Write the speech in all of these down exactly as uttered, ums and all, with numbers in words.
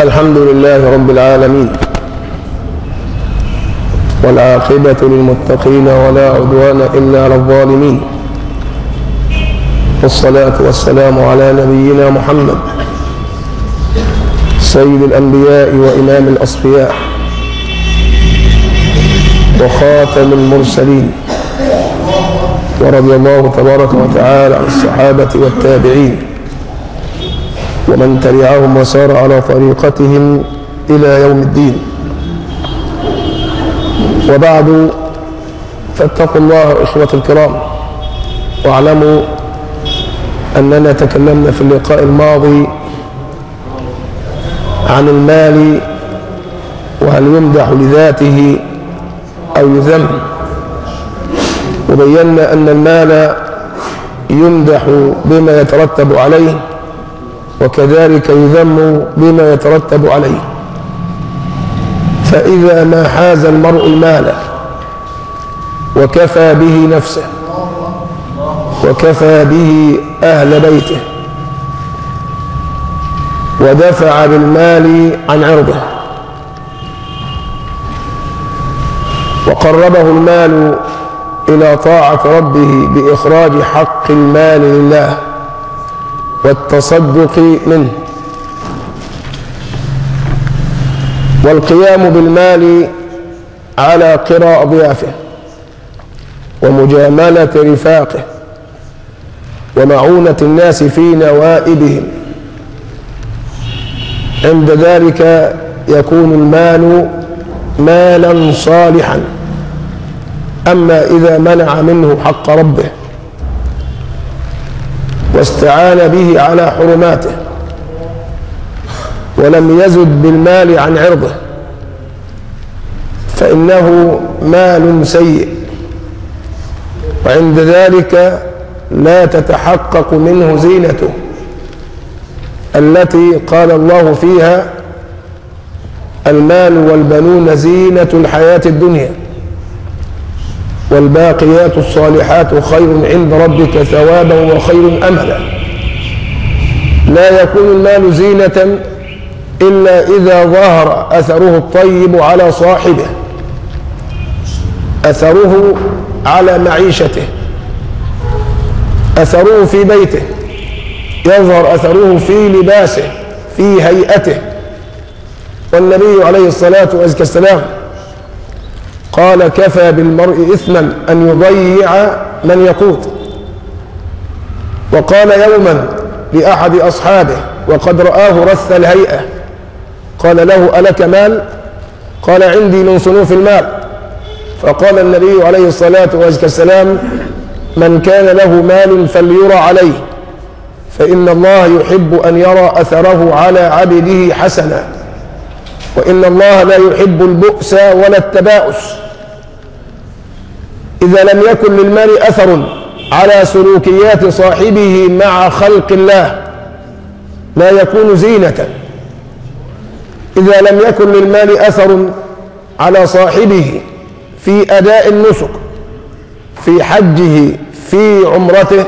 الحمد لله رب العالمين، والعاقبة للمتقين ولا عدوان إلا على الظالمين، والصلاة والسلام على نبينا محمد سيد الأنبياء وإمام الأصفياء وخاتم المرسلين، ورضي الله تبارك وتعالى عن الصحابة والتابعين ومن تبعهم وسار على طريقتهم إلى يوم الدين. وبعد، فاتقوا الله إخوة الكرام، واعلموا أننا تكلمنا في اللقاء الماضي عن المال، وهل يمدح لذاته أو يذم، وبينا أن المال يمدح بما يترتب عليه، وكذلك يذم بما يترتب عليه. فإذا ما حاز المرء المال وكفى به نفسه وكفى به أهل بيته ودفع بالمال عن عرضه وقربه المال إلى طاعة ربه بإخراج حق المال لله والتصدق منه والقيام بالمال على قراء ضيافه ومجاملة رفاقه ومعونة الناس في نوائبهم. عند ذلك يكون المال مالا صالحا. أما إذا منع منه حق ربه واستعان به على حرماته ولم يزد بالمال عن عرضه فإنه مال سيء، وعند ذلك لا تتحقق منه زينته التي قال الله فيها: المال والبنون زينة الحياة الدنيا والباقيات الصالحات خير عند ربك ثوابا وخير أملا. لا يكون المال زينة إلا إذا ظهر أثره الطيب على صاحبه، أثره على معيشته، أثره في بيته، يظهر أثره في لباسه، في هيئته. والنبي عليه الصلاة والسلام قال: كفى بالمرء إثما أن يضيع من يقوت. وقال يوما لأحد أصحابه وقد رآه رث الهيئة، قال له: ألك مال؟ قال: عندي من صنوف المال. فقال النبي عليه الصلاة والسلام: من كان له مال فليرى عليه، فإن الله يحب أن يرى أثره على عبده حسنا، وإن الله لا يحب البؤس ولا التباؤس. إذا لم يكن للمال أثر على سلوكيات صاحبه مع خلق الله لا يكون زينة. إذا لم يكن للمال أثر على صاحبه في أداء النسك، في حجه، في عمرته،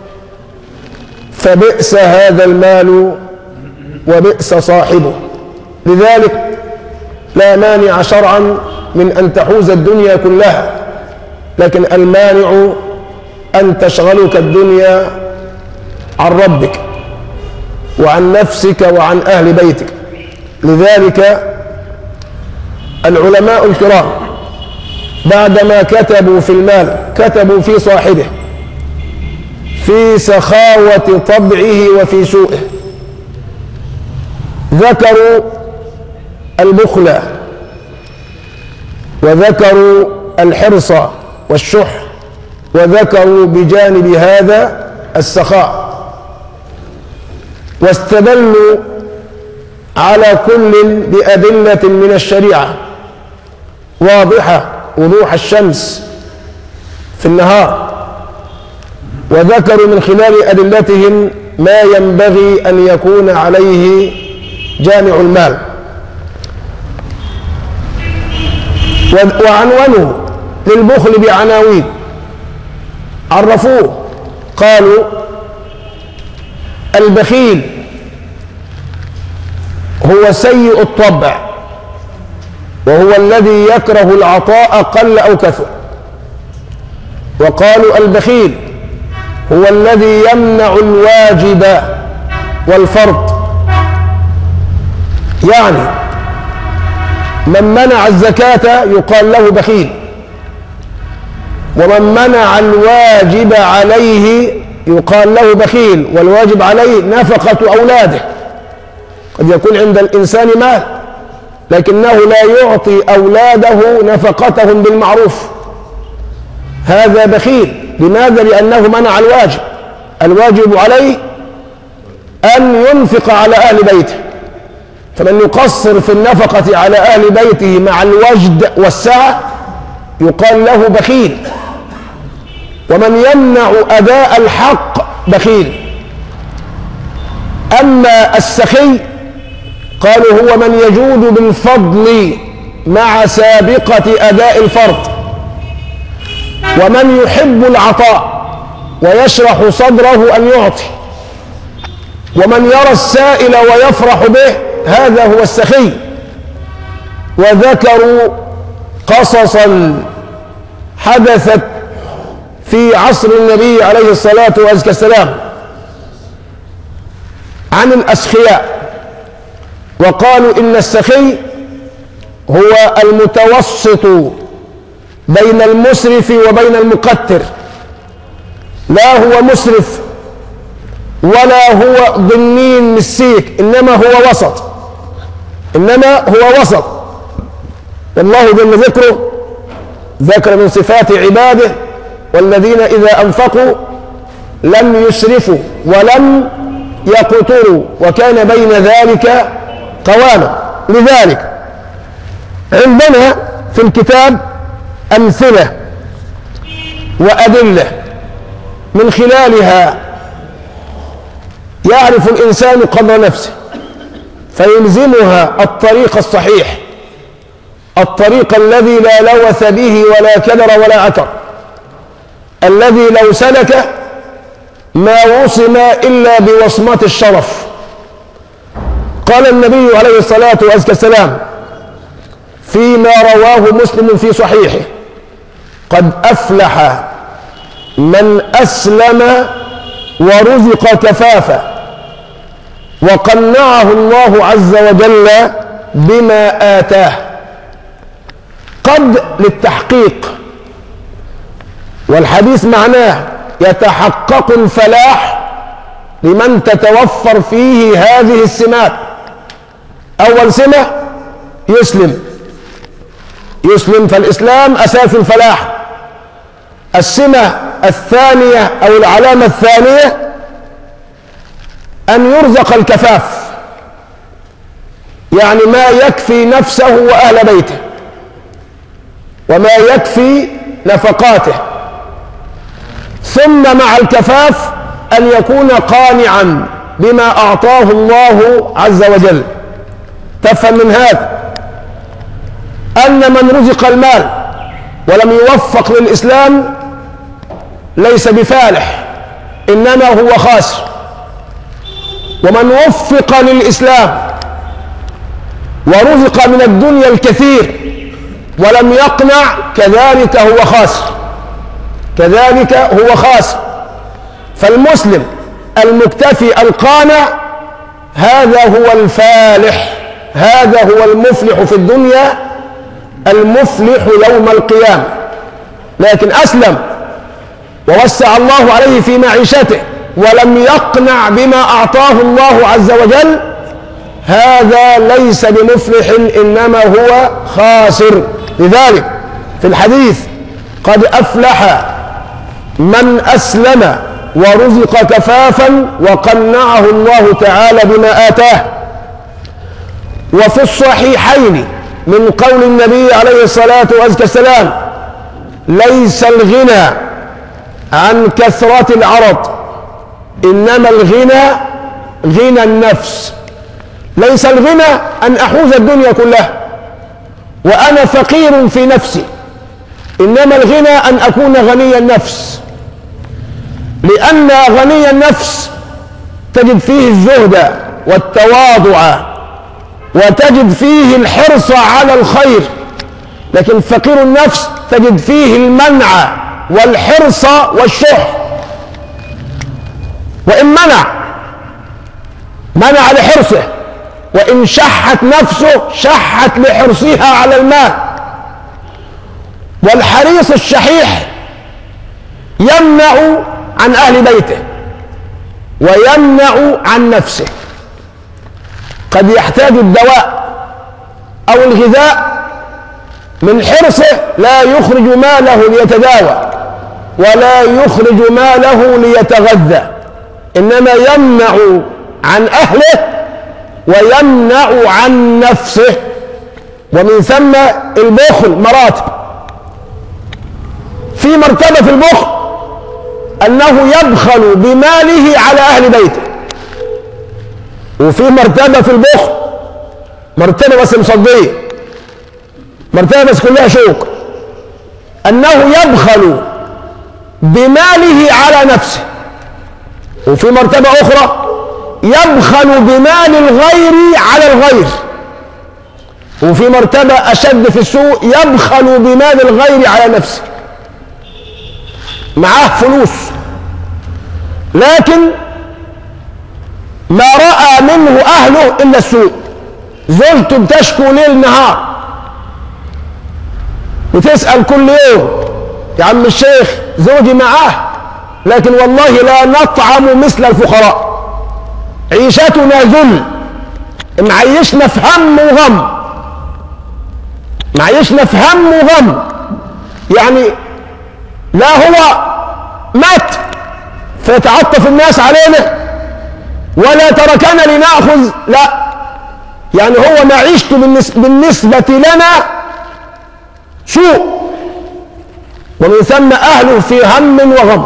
فبئس هذا المال وبئس صاحبه. لذلك لا مانع شرعا من أن تحوز الدنيا كلها، لكن المانع أن تشغلك الدنيا عن ربك وعن نفسك وعن أهل بيتك. لذلك العلماء الكرام بعدما كتبوا في المال كتبوا في صاحبه، في سخاوة طبعه وفي سوءه. ذكروا البخل، وذكروا الحرص والشح، وذكروا بجانب هذا السخاء، واستدلوا على كل بأدلة من الشريعة واضحة وضوح الشمس في النهار، وذكروا من خلال أدلتهم ما ينبغي أن يكون عليه جامع المال. وعنوانه للبخل بعناوين عرفوه، قالوا: البخيل هو سيء الطبع، وهو الذي يكره العطاء قل أو كثر. وقالوا البخيل هو الذي يمنع الواجب والفرض، يعني من منع الزكاة يقال له بخيل، ومن منع الواجب عليه يقال له بخيل. والواجب عليه نفقة أولاده، قد يكون عند الإنسان مال لكنه لا يعطي أولاده نفقتهم بالمعروف، هذا بخيل. لماذا؟ لأنه منع الواجب. الواجب عليه أن ينفق على أهل بيته، فمن يقصر في النفقة على أهل بيته مع الوجد والسعة يقال له بخيل. ومن يمنع أداء الحق بخيل. أما السخي قالوا هو من يجود بالفضل مع سابقة أداء الفرض، ومن يحب العطاء ويشرح صدره أن يعطي، ومن يرى السائل ويفرح به، هذا هو السخي. وذكروا قصصا حدثت في عصر النبي عليه الصلاة والسلام عن الأسخياء، وقالوا إن السخي هو المتوسط بين المسرف وبين المقتر، لا هو مسرف ولا هو ضمنين مسيك، إنما هو وسط، إنما هو وسط. والله جل ذكره ذكر من صفات عباده: والذين إذا أنفقوا لم يسرفوا ولم يقتروا وكان بين ذلك قواما. لذلك عندنا في الكتاب أمثلة وأدلة من خلالها يعرف الإنسان قدر نفسه فيلزمها الطريق الصحيح، الطريق الذي لا لوث به ولا كدر ولا عكر، الذي لو سلك ما وصم إلا بوصمة الشرف. قال النبي عليه الصلاة والسلام فيما رواه مسلم في صحيحه: قد أفلح من أسلم ورزق كفافا وقنعه الله عز وجل بما آتاه. قد للتحقيق، والحديث معناه يتحقق الفلاح لمن تتوفر فيه هذه السمات. أول سمة يسلم، يسلم، فالإسلام أساس الفلاح. السمة الثانية أو العلامة الثانية أن يرزق الكفاف، يعني ما يكفي نفسه وأهل بيته وما يكفي نفقاته. ثم مع الكفاف أن يكون قانعا بما أعطاه الله عز وجل. تفهم من هذا أن من رزق المال ولم يوفق للإسلام ليس بفالح، إنما هو خاسر. ومن وفق للإسلام ورزق من الدنيا الكثير ولم يقنع كذلك هو خاسر، كذلك هو خاسر. فالمسلم المكتفي القانع هذا هو الفالح، هذا هو المفلح في الدنيا، المفلح يوم القيامة. لكن أسلم ووسع الله عليه في معيشته ولم يقنع بما أعطاه الله عز وجل، هذا ليس بمفلح إنما هو خاسر. لذلك في الحديث: قد أفلح من أسلم ورزق كفافا وقنعه الله تعالى بما آتاه. وفي الصحيحين من قول النبي عليه الصلاة والسلام: ليس الغنى عن كثرة العرض، إنما الغنى غنى النفس. ليس الغنى أن أحوز الدنيا كلها وأنا فقير في نفسي، إنما الغنى أن أكون غني النفس، لأن غني النفس تجد فيه الزهد والتواضع وتجد فيه الحرص على الخير، لكن فقير النفس تجد فيه المنع والحرص والشح. وإن منع منع لحرصه، وإن شحت نفسه شحت لحرصها على المال. والحريص الشحيح يمنع عن أهل بيته ويمنع عن نفسه. قد يحتاج الدواء أو الغذاء، من حرصه لا يخرج ماله ليتداوى ولا يخرج ماله ليتغذى، إنما يمنع عن أهله ويمنع عن نفسه. ومن ثم البخل مراتب. في مرتبة في البخل أنه يبخل بماله على أهل بيته، وفي مرتبة في البخل مرتبة بس مصدية، مرتبة بس كلها شوك، أنه يبخل بماله على نفسه. وفي مرتبة أخرى يبخل بمال الغير على الغير. وفي مرتبة أشد في السوء يبخل بمال الغير على نفسه. معاه فلوس لكن ما رأى منه أهله إلا السوء. زوجته بتشكو ليل نهار، بتسأل كل يوم يا عم الشيخ زوجي معاه لكن والله لا نطعم مثل الفقراء، عيشتنا ذل، معيشنا في هم وغم، معيشنا في هم وغم. يعني لا هو مات فيتعطف الناس علينا ولا تركنا لنأخذ، لا، يعني هو معيشته بالنسبة لنا سوء. ومن ثم أهله في هم وغم،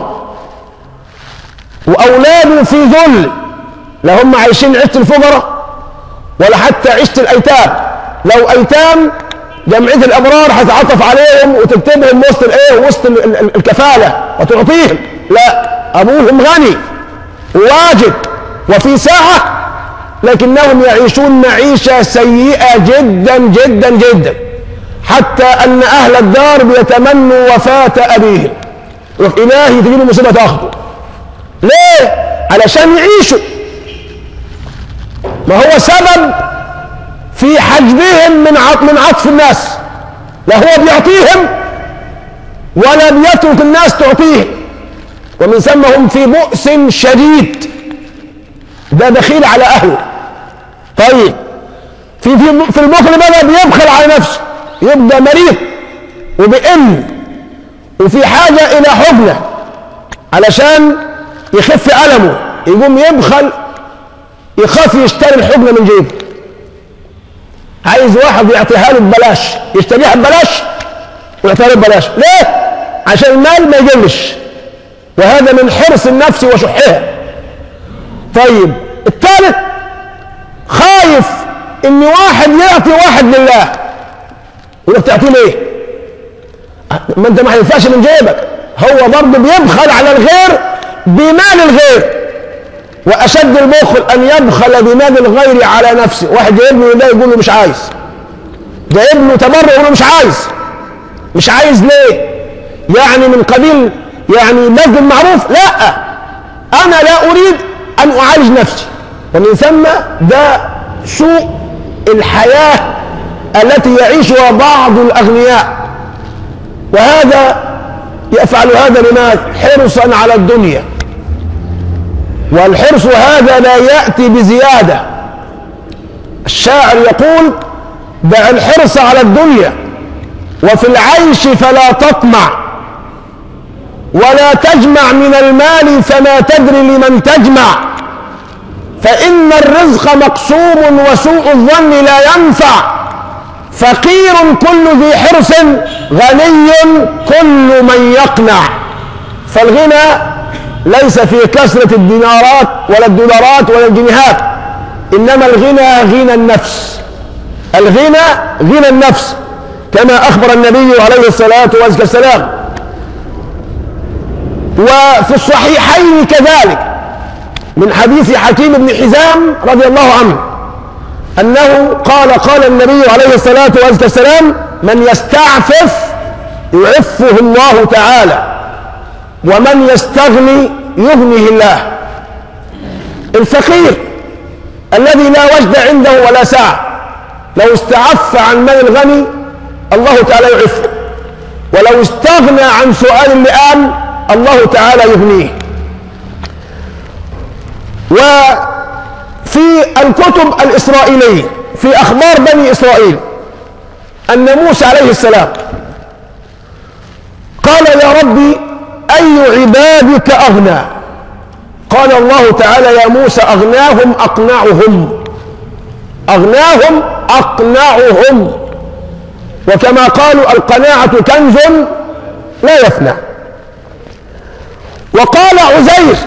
وأولاده في ذل، لا هم عايشين عيشة الفقراء ولا حتى عيشة الأيتام. لو أيتام جمعية الأبرار هتعطف عليهم وتكتبهم وسط الإيه وسط الكفالة وتعطيهم، لا، أبوهم غني وواجد وفي ساعة، لكنهم يعيشون معيشة سيئة جدا جدا جدا، حتى أن أهل الدار بيتمنوا وفاة أبيهم. إلهي تجيله مصيبة تاخده. ليه؟ علشان يعيشوا. ما هو سبب في حجبهم من من عطف الناس، لا هو بيعطيهم ولا بيترك الناس تعطيهم. ومن ثم هم في بؤس شديد، ده دخيل على أهله. طيب في في في البخل بقى بيبخل على نفسه، يبقى مريض وبئن وفي حاجة إلى حجنة علشان يخف ألمه، يقوم يبخل، يخاف يشتري الحجنة من جيبه. عايز واحد يعطيها له ببلاش، يشتريها ببلاش ويعطيها له ببلاش. ليه؟ عشان المال ما يقلش، وهذا من حرص النفس وشحها. طيب الثالث خايف ان واحد يعطي واحد لله، يقول لك تعطيه ليه؟ ما انت ما هينفعش من جيبك. هو برضه بيبخل على الغير بمال الغير. واشد البخل ان يبخل بمال الغير على نفسه. واحد جايب له ده يقول له مش عايز، جايب له تبرع يقول له مش عايز. مش عايز ليه؟ يعني من قبيل يعني بذل المعروف؟ لا، انا لا اريد ان اعالج نفسي. ومن ثم ده سوء الحياة التي يعيشها بعض الأغنياء، وهذا يفعل هذا لماذا؟ حرصا على الدنيا. والحرص هذا لا يأتي بزيادة. الشاعر يقول دع الحرص على الدنيا وفي العيش فلا تطمع، ولا تجمع من المال فما تدري لمن تجمع، فإن الرزق مقسوم وسوء الظن لا ينفع، فقير كل ذي حرص غني كل من يقنع. فالغنى ليس في كثرة الدينارات ولا الدولارات ولا الجنيهات، إنما الغنى غنى النفس. الغنى غنى النفس كما أخبر النبي عليه الصلاة والسلام. وفي الصحيحين كذلك من حديث حكيم بن حزام رضي الله عنه أنه قال قال النبي عليه الصلاة والسلام: من يستعفف يعفه الله تعالى، ومن يستغني يغنيه الله. الفقير الذي لا وجد عنده ولا سعة لو استعف عن مال الغني الله تعالى يعفه، ولو استغنى عن سؤال اللئام الله تعالى يغنيه. وفي الكتب الإسرائيلية في أخبار بني إسرائيل أن موسى عليه السلام قال: يا ربي أي عبادك أغنى؟ قال الله تعالى: يا موسى أغناهم أقنعهم، أغناهم أقنعهم. وكما قالوا: القناعة كنز لا يفنى. وقال عزير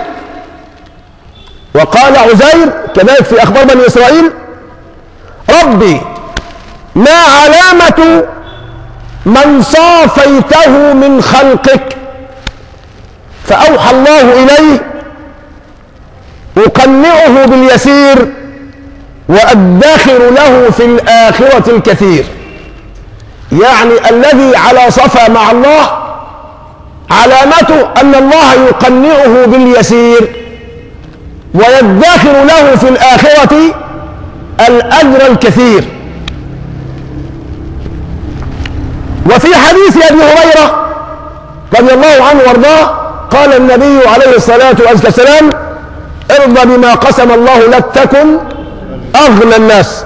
وقال عزير كذلك في أخبار بني إسرائيل: ربي ما علامة من صافيته من خلقك؟ فأوحى الله إليه: أقنعه باليسير وأدخر له في الآخرة الكثير. يعني الذي على صفا مع الله علامته أن الله يقنعه باليسير ويدخر له في الآخرة الأجر الكثير. وفي حديث أبي هريرة رضي الله عنه وارضاه قال النبي عليه الصلاة والسلام: ارضى بما قسم الله لك تكن أغنى الناس.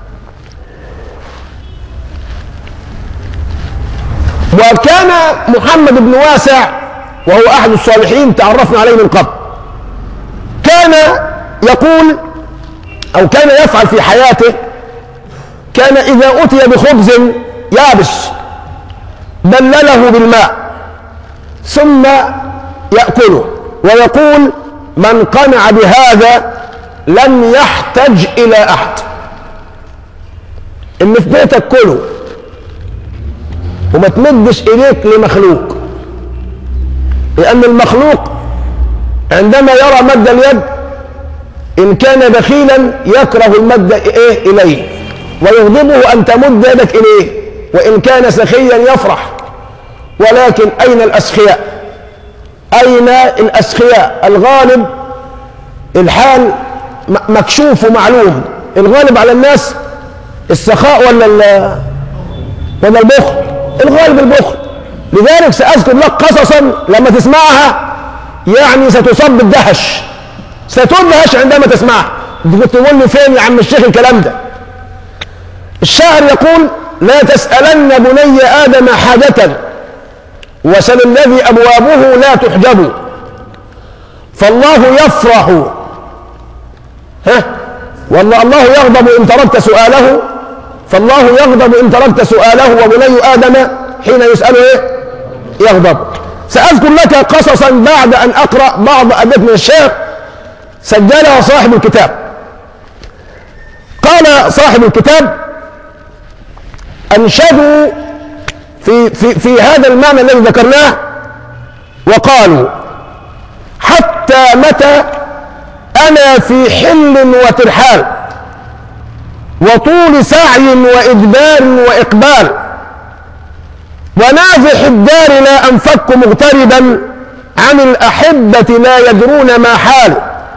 وكان محمد بن واسع وهو أحد الصالحين تعرفنا عليه من قبل، كان يقول أو كان يفعل في حياته، كان إذا أتي بخبز يابس بلله بالماء ثم يأكله ويقول: من قنع بهذا لم يحتج إلى أحد. إن في بيتك كله وما تمدش إليك لمخلوق، لأن المخلوق عندما يرى مد اليد إن كان بخيلا يكره المد إيه إليه ويغضبه أن تمد يدك إليه، وإن كان سخيا يفرح. ولكن أين الأسخياء؟ أين الأسخياء؟ الغالب الحال مكشوف ومعلوم. الغالب على الناس السخاء ولا ولا البخل؟ الغالب البخل. لذلك سأذكر لك قصصا لما تسمعها يعني ستصاب بالدهش، ستدهش عندما تسمعها. انت كنت تقول لي فين يا عم الشيخ الكلام ده؟ الشاعر يقول: لا تسألن بني آدم حاجة وسل الذي أبوابه لا تحجب، فالله يفرح ها والله الله يغضب إن تركت سؤاله، فالله يغضب إن تركت سؤاله، وبني آدم حين يسأله إيه؟ يغضب. سأذكر لك قصصا بعد أن أقرأ بعض أبيات من الشعر سجلها صاحب الكتاب. قال صاحب الكتاب: أنشدوا في, في, في هذا المعنى الذي ذكرناه وقالوا: حتى متى أنا في حل وترحال وطول سعي وإدبار وإقبال، ونازح الدار لا أنفك مغتربا عن الأحبة لا يدرون ما حال،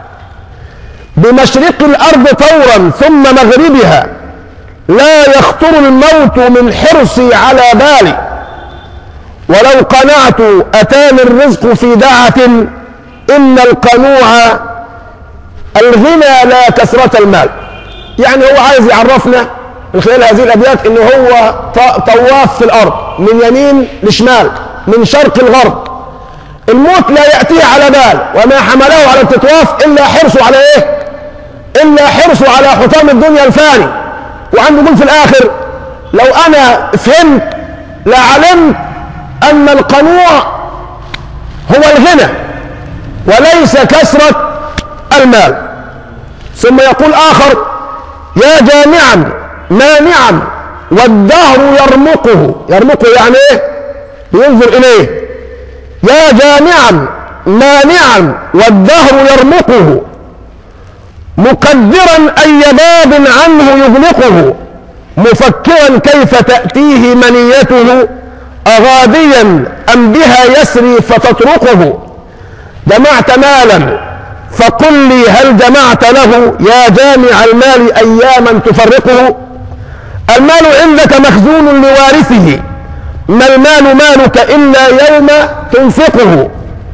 بمشرق الأرض طورا ثم مغربها لا يخطر الموت من حرصي على بالي، ولو قنعت أتاني الرزق في دعة، إن القنوع الغنى لا كثرة المال. يعني هو عايز يعرفنا من خلال هذه الأبيات إنه هو طواف في الأرض من يمين لشمال من شرق الغرب، الموت لا يأتيه على بال، وما حمله على التطواف إلا حرصه على إيه؟ إلا حرصه على حطام الدنيا الفاني. وعنده يقول في الآخر: لو أنا فهمت لعلمت أن القنوع هو الغنى وليس كثرة المال. ثم يقول آخر: يا جامعا مانعا والدهر يرمقه. يرمقه يعني ايه؟ ينظر اليه. يا جامعا مانعا والدهر يرمقه، مقدرا أي باب عنه يغلقه، مفكرا كيف تأتيه منيته، أغاديا أم بها يسري فتطرقه. جمعت مالا فقل لي هل جمعت له، يا جامع المال أياما تفرقه. المال عندك مخزون لوارثه، ما المال مالك إلا يوم تنفقه.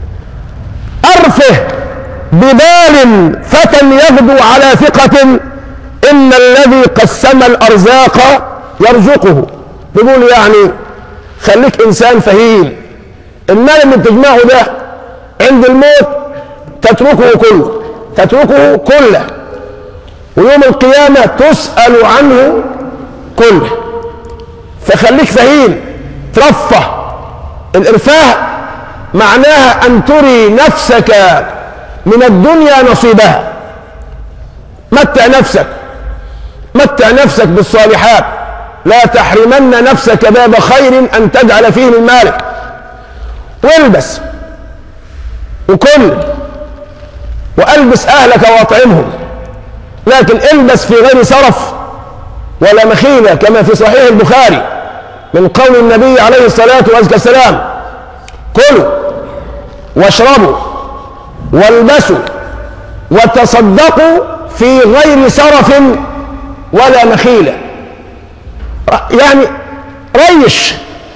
أرفه ببال فتى يغدو على ثقة، إن الذي قسم الأرزاق يرزقه. بيقول يعني خليك إنسان فهيم، المال اللي بتجمعه ده عند الموت تتركه كله، تتركه كله، ويوم القيامة تسأل عنه كله. فخليك فهيم، ترفه. الإرفاه معناها أن تري نفسك من الدنيا نصيبها. متع نفسك، متع نفسك بالصالحات، لا تحرمن نفسك باب خير أن تجعل فيه من مالك. والبس وكل وألبس أهلك وأطعمهم، لكن البس في غير سرف ولا مخيلة، كما في صحيح البخاري من قول النبي عليه الصلاة والسلام: كلوا واشربوا والبسوا وتصدقوا في غير سرف ولا مخيلة. يعني ريش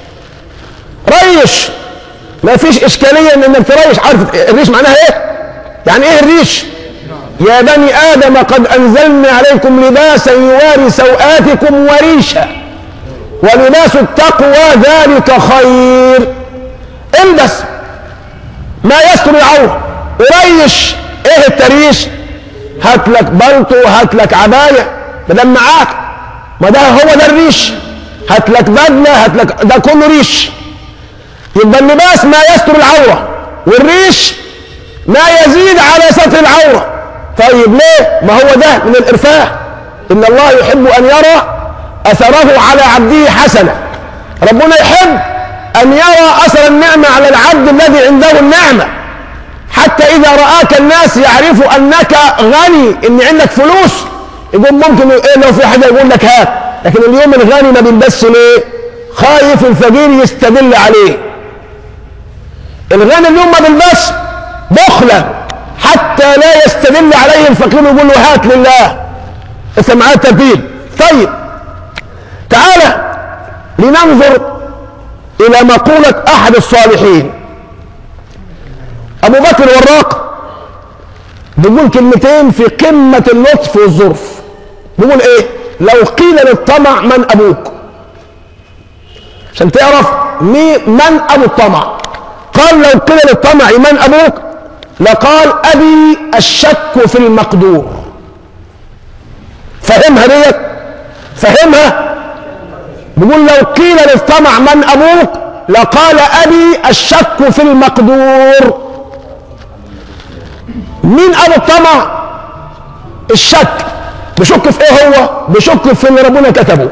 ريش، ما فيش إشكالية إنك تريش. عارف الريش معناها إيه؟ يعني إيه الريش؟ يا بني آدم قد أنزلنا عليكم لباسا يواري سوآتكم وريشا ولباس التقوى ذلك خير. البس ما يستر العورة وريش. ايه التريش؟ هات لك بلطو، هات لك عباية بدل معاك، ما ده هو ده الريش. هات لك بدلة، هات لك، ده كله ريش. يبقى اللباس ما يستر العورة، والريش ما يزيد على ستر العورة. طيب ليه؟ ما هو ده من الإرفاه. إن الله يحب أن يرى أثره على عبده حسنة. ربنا يحب أن يرى أثر النعمة على العبد الذي عنده النعمة، حتى إذا رآك الناس يعرفوا أنك غني، إن عندك فلوس، يقول ممكن إيه لو في حاجة يقول لك هات. لكن اليوم الغني ما بيلبسش ليه؟ خايف الفقير يستدل عليه. الغني اليوم ما بيلبسش بخلا حتى لا يستدل عليه الفقير ويقول له هات لله. انت معاه ترتيب. طيب تعالى لننظر إلى مقولة أحد الصالحين، أبو بكر الوراق، بيقول كلمتين في قمة اللطف والظرف. بيقول إيه؟ لو قيل للطمع من أبوك، عشان تعرف من أبو الطمع. قال لو قيل للطمع من أبوك لقال أبي الشك في المقدور. فهمها ديت؟ فهمها؟ بيقول لو قيل للطمع من أبوك لقال أبي الشك في المقدور. مين أبو الطمع؟ الشك. بشك في إيه هو؟ بشك في اللي ربنا كتبه،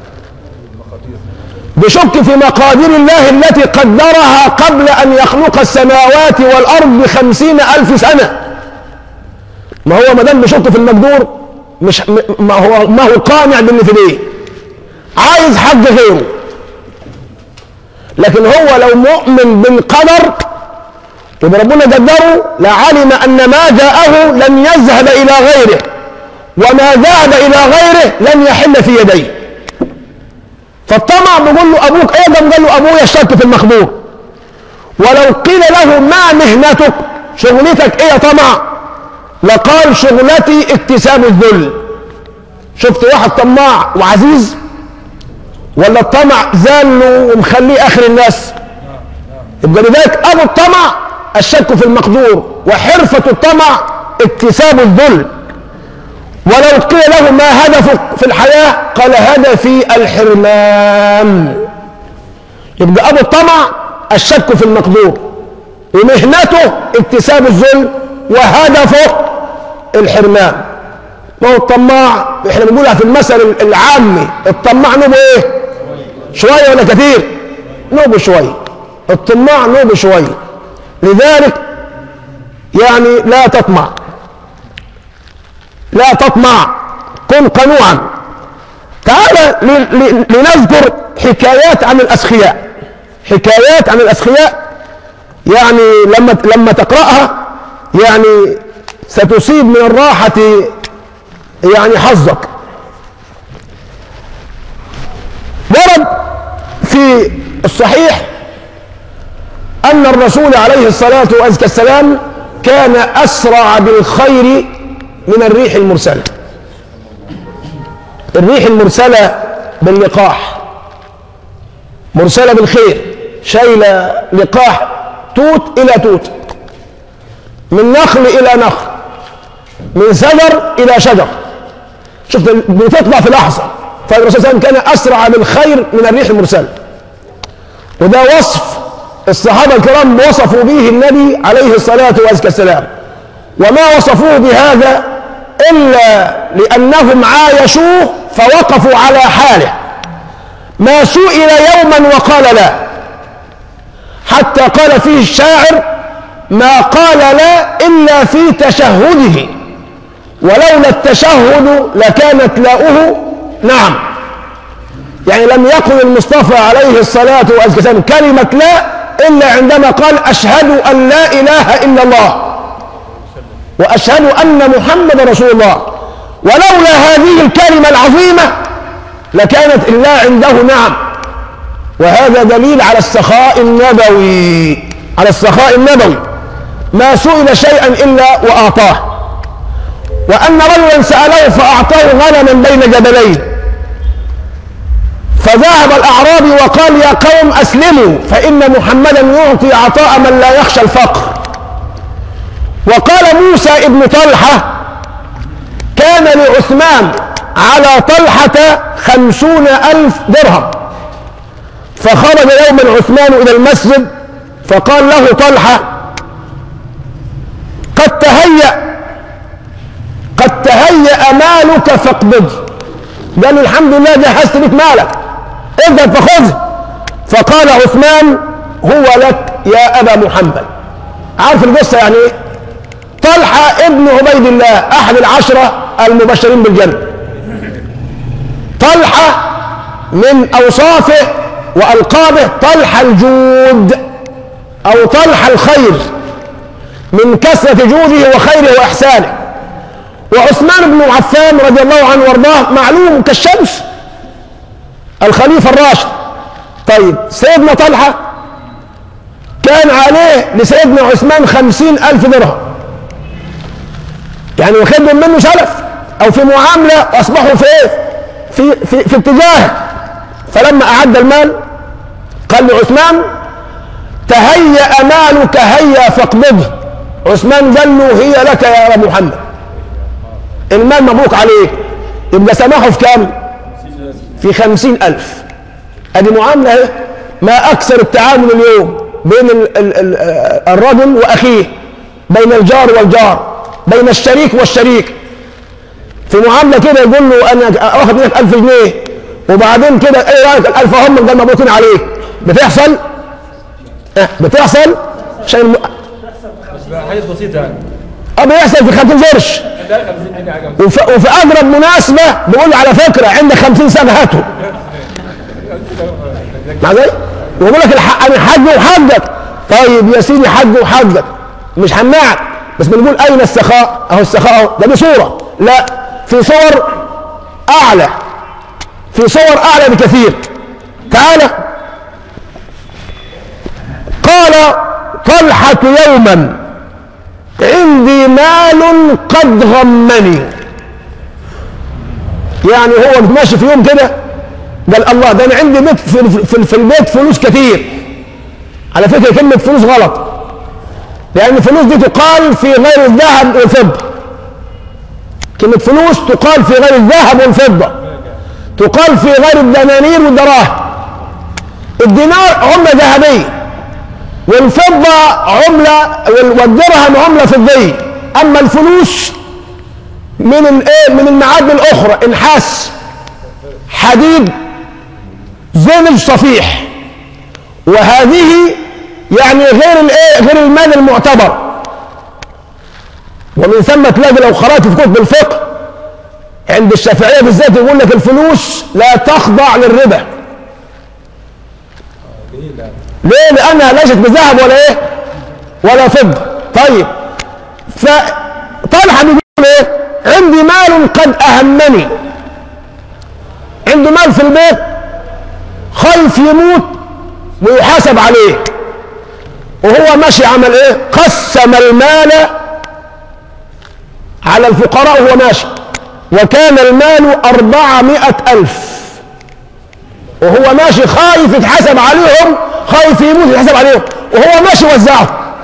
بشك في مقادير الله التي قدرها قبل أن يخلق السماوات والأرض بخمسين ألف سنة. ما هو ما دام بشك في المقدور مش ما هو ما هو قانع باللي في ايديه، عايز حق غيره. لكن هو لو مؤمن بالقدر يبقى ربنا قدره لعلم أن ما جاءه لن يذهب إلى غيره، وما ذهب إلى غيره لن يحل في يديه. فالطمع بيقول له أبوك أيضا، قال له أبويا الشك في المخبور. ولو قيل له ما مهنتك، شغلتك إيه يا طمع؟ لقال شغلتي اكتساب الذل. شفت واحد طماع وعزيز، ولا الطمع زاله ومخليه آخر الناس؟ يبقى لذلك أبو الطمع الشك في المقدور، وحرفة الطمع اكتساب الذل. ولو قيل له ما هدفك في الحياة قال هدفي الحرمان. يبقى أبو الطمع الشك في المقدور، ومهنته اكتساب الذل، وهدفه الحرمان. ما هو الطماع احنا بنقولها في المثل العامي، الطماع نوبه ايه؟ شوية ولا كثير؟ نوبه شوية. الطماع نوبه شوية. لذلك يعني لا تطمع. لا تطمع، كن قنوعا. تعال لنذكر حكايات عن الأسخياء، حكايات عن الأسخياء يعني لما لما تقرأها يعني ستصيب من الراحة يعني حظك. ورد في الصحيح أن الرسول عليه الصلاة والسلام كان أسرع بالخير من الريح المرسلة. الريح المرسلة باللقاح، مرسلة بالخير، شايلة لقاح توت إلى توت، من نخل إلى نخل، من شجر إلى شجر، شفت بتطلع في لحظة. فالرسول صلى الله عليه وسلم كان أسرع بالخير من الريح المرسلة، وده وصف الصحابة الكرام وصفوا به النبي عليه الصلاة والسلام، وما وصفوه بهذا إلا لأنهم عايشوه فوقفوا على حاله. ما سئل يوما وقال لا، حتى قال فيه الشاعر: ما قال لا إلا في تشهده، ولولا التشهد لكانت لاؤه نعم. يعني لم يقل المصطفى عليه الصلاة والسلام كلمة لا إلا عندما قال: أشهد أن لا إله إلا الله وأشهد أن محمد رسول الله. ولولا هذه الكلمة العظيمة لكانت الله عنده نعم. وهذا دليل على السخاء النبوي، على السخاء النبوي. ما سئل شيئا إلا وأعطاه. وأن رجلا سأله فأعطاه غنما بين جبلين، فذهب الأعرابي وقال: يا قوم أسلموا فإن محمدا يعطي عطاء من لا يخشى الفقر. وقال موسى ابن طلحة: كان لعثمان على طلحة خمسون ألف درهم. فخرج يوما عثمان إلى المسجد فقال له طلحة: قد تهيأ قد تهيأ مالك فاقبض. قال: الحمد لله جهزت لك مالك، اذهب فخذه. فقال عثمان: هو لك يا أبا محمد. عارف القصة يعني ايه؟ طلحة ابن عبيد الله أحد العشرة المبشرين بالجنة. طلحة من أوصافه وألقابه طلحة الجود أو طلحة الخير، من كثرة جوده وخيره وإحسانه. وعثمان بن عفان رضي الله عنه وارضاه معلوم كالشمس، الخليفة الراشد. طيب سيدنا طلحة كان عليه لسيدنا عثمان خمسين ألف درهم، يعني واخدهم منه سلف أو في معاملة، أصبحوا في إيه؟ في, في, في اتجاه. فلما أعد المال قال لعثمان: تهيأ مالك هيا فاقبضه. عثمان قال له: هي لك يا أبا محمد، المال مبروك عليه. يبقى سماحه في كام؟ في خمسين ألف. ادي معاملة اهي. ما أكثر التعامل اليوم بين ال ال ال الرجل وأخيه، بين الجار والجار، بين الشريك والشريك، في معاملة كده يقول له: أنا واخد منك ألف جنيه، وبعدين كده إيه رأيك الألف هم قال مبروكين عليك. بتحصل؟ أه بتحصل عشان حاجات بسيطة يعني. اه بيحصل في خمسين قرش. وفي, وفي أقرب مناسبة بيقول له: على فكرة عندك خمسين سنة هاته. مع ذلك ويقول لك الحق أنا حج وحجك. طيب يا سيدي حج وحجك مش هنمنعك، بس بنقول أين السخاء؟ أهو السخاء أهو، ده دي صورة. لا، في صور أعلى، في صور أعلى بكثير. تعالى. قال طلحة يوما: عندي مال قد غمني. يعني هو ماشي في يوم كده قال: الله، ده انا عندي بيت في, في, في البيت فلوس كتير. على فكرة كلمة فلوس غلط، لأن الفلوس دي تقال في غير الذهب والفضة. كلمة فلوس تقال في غير الذهب والفضة، تقال في غير الدنانير والدراهم. الدينار عملة ذهبية، والفضة عملة، والدرهم عملة فضية. أما الفلوس من الايه؟ من المعادن الأخرى، نحاس، حديد، زلج صفيح. وهذه يعني غير الايه؟ غير المال المعتبر. ومن ثم تلاقي لو قرأت في كتب الفقه عند الشافعية بالذات يقول لك الفلوس لا تخضع للربا. ليه؟ لأنها ليست بذهب ولا إيه؟ ولا فضة. طيب، فطلحة بيقول إيه؟ عندي مال قد أهمني، عنده مال في البيت خايف يموت ويحاسب عليه، وهو ماشي عمل إيه؟ قسم المال على الفقراء وهو ماشي، وكان المال أربعمائة ألف، وهو ماشي خايف يتحاسب عليهم، خايف يموت يتحاسب عليهم، وهو ماشي وزعه،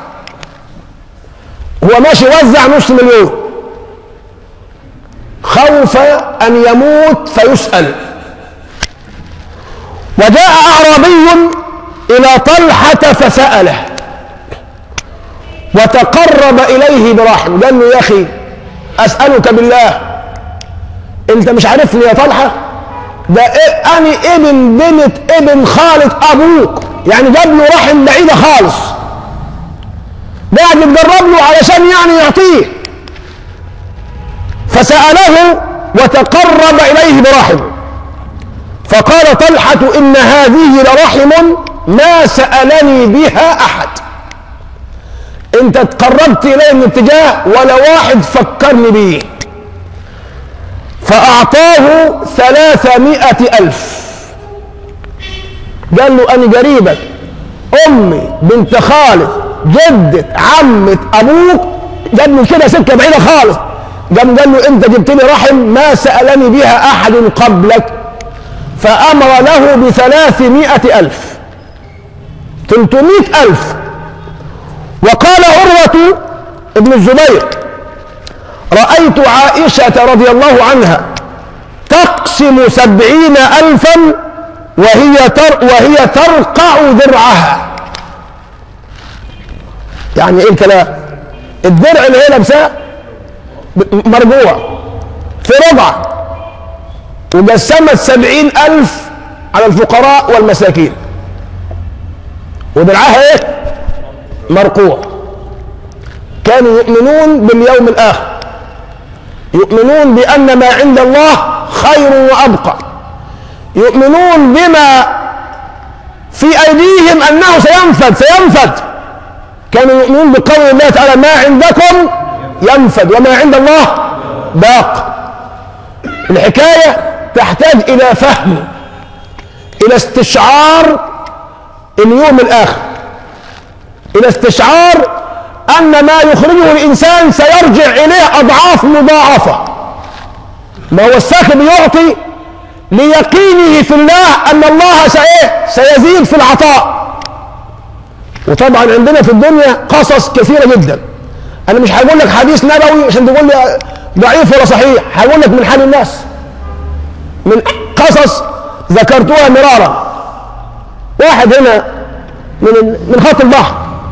هو ماشي وزع نص مليون خوف أن يموت فيسأل. وجاء أعرابي إلى طلحة فسأله وتقرب إليه برحم، قال له يا أخي أسألك بالله، أنت مش عارفني يا طلحة؟ ده إيه؟ أنا ابن بنت ابن خالة أبوك، يعني جاب له رحم بعيدة خالص، قاعد يتجرب له علشان يعني يعطيه. فسأله وتقرب إليه برحم، فقال طلحة إن هذه لرحم ما سألني بها أحد، أنت تقربت إليه من اتجاه ولا واحد فكرني به. فأعطاه ثلاثمائة ألف، قال له أنا قريبك، أمي بنت خالد جدة عمة أبوك، جاب له كده سكة بعيدة خالص، قام قال له أنت جبت لي رحم ما سألني بها أحد قبلك، فأمر له بثلاثمائة ألف، ثلاثمائة ألف. وقال عروة ابن الزبير رأيت عائشة رضي الله عنها تقسم سبعين ألفا وهي تر وهي ترقع درعها. يعني ايه الكلام؟ الدرع اللي هي لابساه مرجوع في ربع، وقسمت سبعين ألف على الفقراء والمساكين، ودرعها ايه؟ مرقوع. كانوا يؤمنون باليوم الآخر، يؤمنون بأن ما عند الله خير وأبقى، يؤمنون بما في أيديهم أنه سينفد سينفد كانوا يؤمنون بقول الله تعالى ما عندكم ينفد وما عند الله باق. الحكاية تحتاج إلى فهم، إلى استشعار اليوم الآخر، إلى استشعار أن ما يخرجه الإنسان سيرجع إليه أضعاف مضاعفة. ما هو الساكب يعطي ليقينه في الله أن الله سيزيد في العطاء. وطبعا عندنا في الدنيا قصص كثيرة جدا، أنا مش هقول لك حديث نبوي عشان تقول لي ضعيف ولا صحيح، هقول لك من حال الناس، من قصص ذكرتها مرارا. واحد هنا من من خط البحر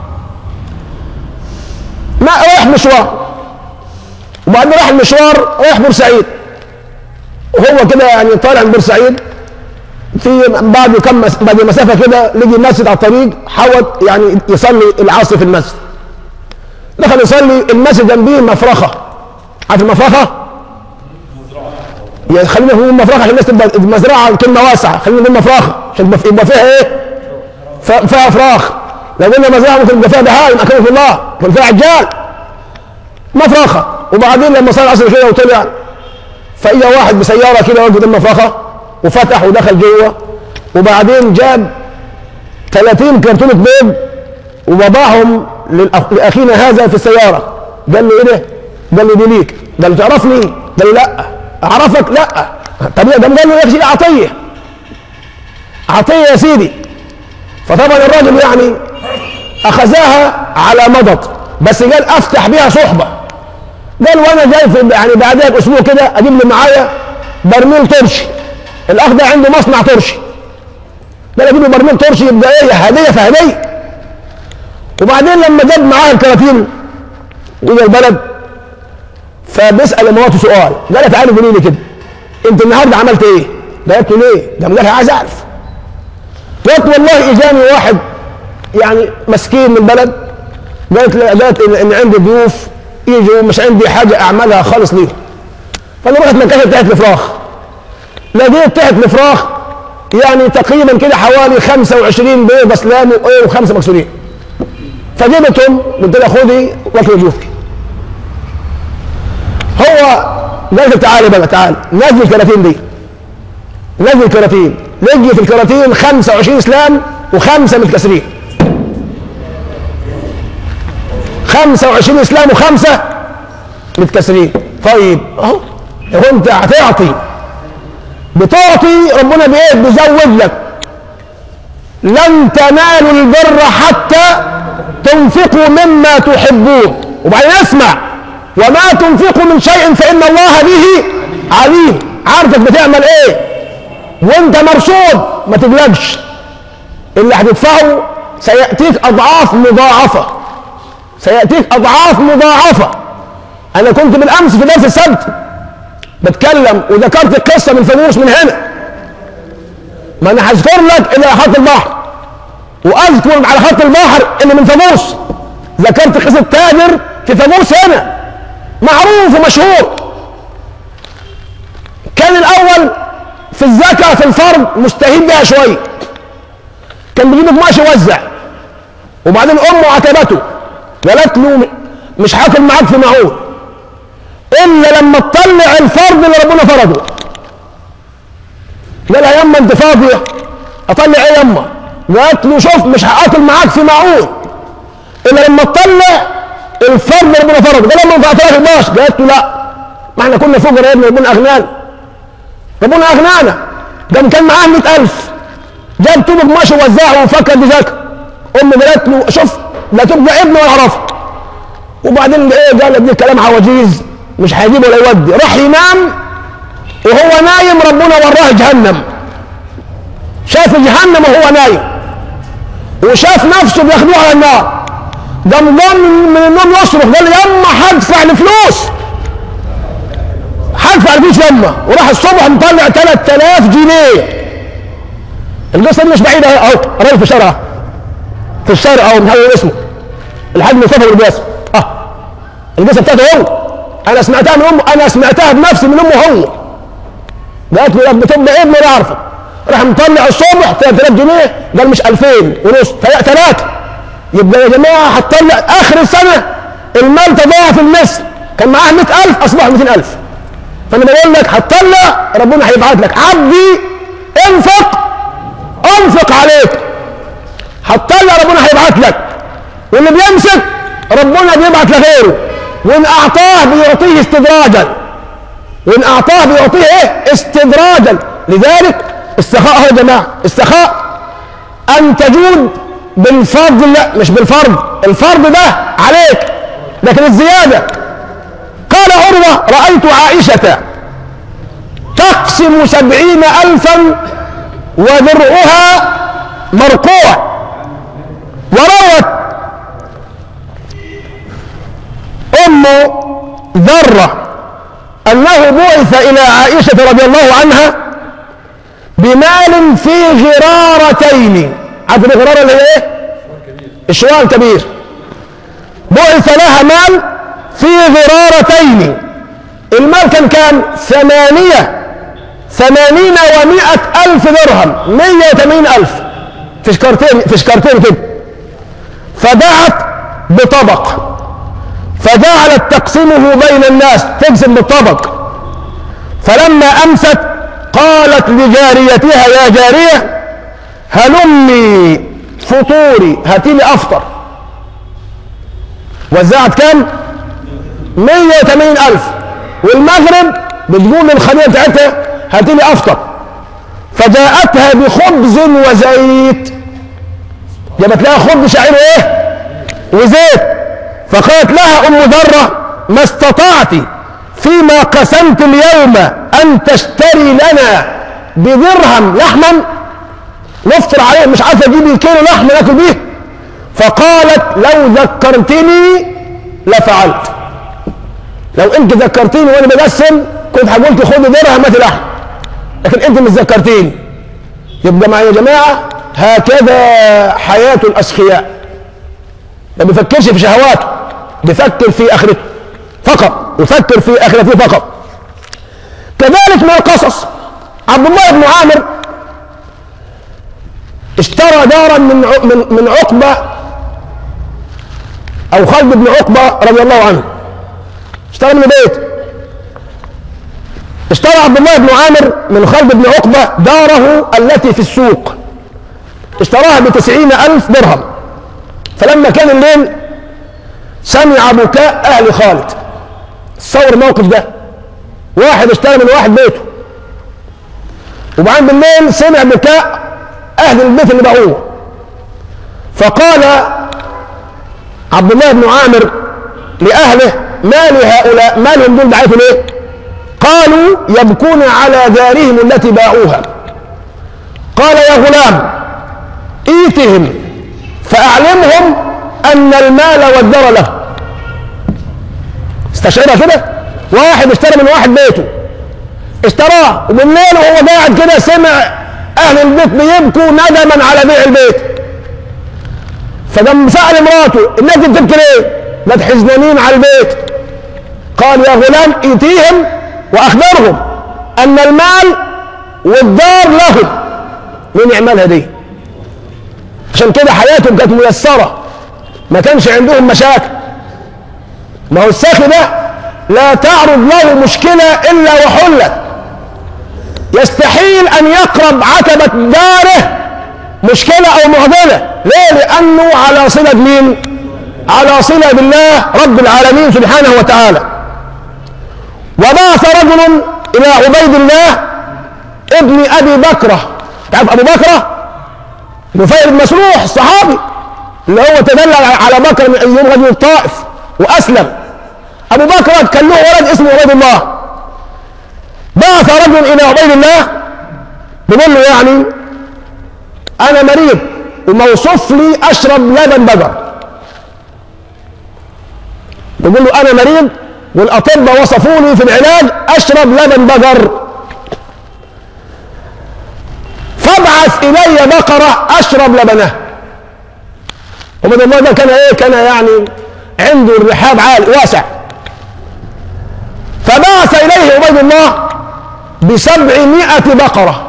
ما رايح مشوار، وبعدين راح المشوار رايح بورسعيد، وهو كده يعني طالع من بورسعيد في بعد كم بعد مسافه كده لقي مسجد على الطريق، حاول يعني يصلي العصر في المسجد. دخل يصلي، المسجد جنبيه مفرخه، عارف المفرخه؟ يعني خلينا نقول مفرخه عشان الناس تبقى المزرعه كلمه واسعه، خلينا نقول مفرخه عشان يبقى فيها ايه؟ فيها افراخ. لو قلنا مزرعه ممكن يبقى فيها بهائم اكرمك الله، كان فيها عجال. مفرخه. وبعدين لما صار العصر كده وطلع، فاجا واحد بسياره كده وقف قدام المفرخه وفتح ودخل جوه، وبعدين جاب ثلاثين كرتونه بيض ووضعهم لاخينا هذا في السياره. قال له ايه ده؟ قال له دي ليك. قال له تعرفني؟ قال له لا. اعرفك؟ لا. طب ده قال له يا سيدي عطيه، عطيه يا سيدي. فطبعا الراجل يعني اخذها على مضض، بس قال افتح بها صحبه. قال وانا جاي في يعني بعدها باسبوع كده اجيب لي معايا برميل ترشي، الاخ ده عنده مصنع ترشي، قال اجيب له برميل ترشي يبقى ايه هديه فهديه. وبعدين لما جاب معاه الكراتين وجا البلد، فبيسال مراته سؤال، قال تعالي قولي لي كده انت النهارده عملت ايه؟ قالت له ليه؟ ده قال عايز اعرف. قالت والله اجاني واحد يعني مسكين من البلد، قالت قالت ان عندي ضيوف يجوا مش عندي حاجه اعملها خالص ليهم، فانا رحت مكان بتاعت الفراخ، لقيت بتاعت الفراخ يعني تقريبا كده حوالي خمسة وعشرين بيضه سلام وخمسه مكسورين. فجبتهم قلت لها خدي واكلي ضيوفك. هو قال لي تعالي بقى تعالي نزل الكراتين دي، نزل الكراتين، لقي في الكراتين خمسة وعشرين سلام وخمسه متكسرين. خمسة وعشرين اسلام وخمسه متكسرين. طيب اهو هو انت هتعطي بتعطي ربنا بايه؟ بيزود لك. لن تنالوا البر حتى تنفقوا مما تحبون. وبعدين اسمع، وما تنفقوا من شيء فان الله به عليم. عارفك بتعمل ايه وانت مرصود، ما تقلقش، اللي هتدفعه سياتيك اضعاف مضاعفه، سياتيك اضعاف مضاعفه. انا كنت بالامس في درس السبت بتكلم وذكرت قصه من فانوس من هنا، ما انا هذكر لك اللي على خط البحر واذكر على خط البحر اللي من فانوس. ذكرت قصه تاجر في فانوس هنا معروف ومشهور، كان الاول في الزكاه في الفرض مستهين بها شويه، كان بيجيب قماش يوزع، وبعدين امه عاتبته قالت له مش هاكل معاك في معون الا لما تطلع الفرض اللي ربنا فرضه. قال لها يما انت فاضيه؟ اطلع ايه يما؟ قالت له شوف مش هاكل معاك في معون الا لما تطلع الفرض اللي ربنا فرضه. قال لها ما انت الباش؟ قالت له لا، ما احنا كنا فقراء يا ابني، ربنا اغنانا، ربنا اغنانا. ده كان معاه مئة ألف جاب طوب قماش ووزعه وفكر بذاك. امه قالت له شوف لا تبقى ابنه ولا عرفه. وبعدين ايه؟ قال ابني كلام عواجيز مش هيجيب ولا يودي. راح ينام وهو نايم ربنا وراه جهنم، شاف جهنم وهو نايم وشاف نفسه بياخدوه على النار. قام قام من النوم يصرخ قال يما هدفع الفلوس، هدفع الفلوس يما. وراح الصبح مطلع ثلاثة آلاف جنيه. القصه دي مش بعيده اهو، راجل في الشارع، في الشارع اهو، مش عارف اسمه الحاج مصطفى بن باسم. اه القصه بتاعته هو، انا سمعتها من امه، انا سمعتها بنفسي من امه هو. قالت له بتبقى ابني لا اعرفه. راح مطلع الصبح ثلاثة آلاف جنيه، قال مش ألفين ونص ثلاثه. يبقى يا جماعه هتطلع اخر السنه المال تضاعف المثل، كان معاه مئة ألف اصبح مئتين ألف. فانا بقول لك هتطلع ربنا هيبعت لك. عبدي انفق انفق عليك، هتطلع ربنا هيبعت لك. واللي بيمسك ربنا بيبعت لغيره، وان اعطاه بيعطيه استدراجا، وان اعطاه بيعطيه ايه؟ استدراجا. لذلك السخاء هو يا جماعه، السخاء ان تجود بالفضل مش بالفرض. الفرض ده عليك لكن الزياده. قال عروه رايت عائشه تقسم سبعين الفا وذرعها مرقوع. وروت ام ذره انه بعث الى عائشه رضي الله عنها بمال في غرارتين. عارف الغراره اللي هي ايه؟ الشوال الكبير. بعث لها مال في غرارتين. المال كان كام؟ ثمانية ثمانين ومائة ألف درهم، مية وثمانين ألف في شكرتين في شكرتين كده. فدعت بطبق فجعلت تقسمه بين الناس، تقسم بالطبق. فلما أمست قالت لجاريتها يا جارية هلمي فطوري، هاتي لي أفطر. وزعت كام؟ مية وثمانين ألف. والمغرب بتقول للخديجة بتاعتها هاتي لي أفطر. فجاءتها بخبز وزيت، جابت لها خبز شعير ايه؟ وزيت. فقالت لها أم ذرة ما استطعت فيما قسمت اليوم أن تشتري لنا بدرهم لحما نفطر عليه، مش عارفة أجيب كيلو لحم ناكل بيه. فقالت لو ذكرتني لفعلت، لو أنت ذكرتيني وأنا بقسم كنت هقول لك خدي درهم هاتي لحم، لكن أنت مش ذكرتيني. يبقى معايا يا جماعة هكذا حياة الأسخياء. ما بيفكرش في شهواته، بيفكر في آخرته فقط، يفكر في آخرته فقط. كذلك من القصص عبد الله بن عامر اشترى دارا من من من عقبة أو خالد بن عقبة رضي الله عنه، اشترى من بيت. اشترى عبد الله بن عامر من خالد بن عقبة داره التي في السوق، اشتراها بتسعين ألف درهم. فلما كان الليل سمع بكاء أهل خالد. تصور الموقف ده، واحد اشترى من واحد بيته، وبعدين بالليل سمع بكاء أهل البيت اللي باعوه. فقال عبد الله بن عامر لأهله: ما لهؤلاء، ما لهم دول دعيتوا ليه؟ قالوا: يبكون على دارهم التي باعوها. قال: يا غلام ايتهم فأعلمهم أن المال والدار له. استشعرها كده، واحد اشترى من واحد بيته، اشتراه وبالليل وهو قاعد كده سمع أهل البيت بيبكوا ندما على بيع البيت. فلما سأل مراته: الناس دي بتبكي ليه؟ قالت: حزنانين على البيت. قال: يا غلام ايتيهم وأخبرهم أن المال والدار لهم من يعملها دي. عشان كده حياتهم كانت ميسرة، ما كانش عندهم مشاكل. ما هو الساخي ده لا تعرض له مشكلة إلا وحلت، يستحيل أن يقرب عتبة داره مشكلة أو معضلة. ليه؟ لأنه على صلة مين؟ على صلة بالله رب العالمين سبحانه وتعالى. وبعث رجل إلى عبيد الله ابن أبي بكرة. تعرف أبو بكرة؟ نفير بن مسروح الصحابي اللي هو تدلل على بكر من أيام رجل الطائف وأسلم. أبو بكرة كان له ولد اسمه عبيد الله. بعث رجل إلى عبيد الله بيقول له: يعني أنا مريض وموصوف لي أشرب لبن بقر. بيقول له: أنا مريض والأطباء وصفوا لي في العلاج أشرب لبن بقر، فابعث إلي بقرة أشرب لبنها. عبيد الله ده كان إيه؟ كان يعني عنده الرحاب عالي واسع. فبعث إليه عبيد الله بسبعمائة بقرة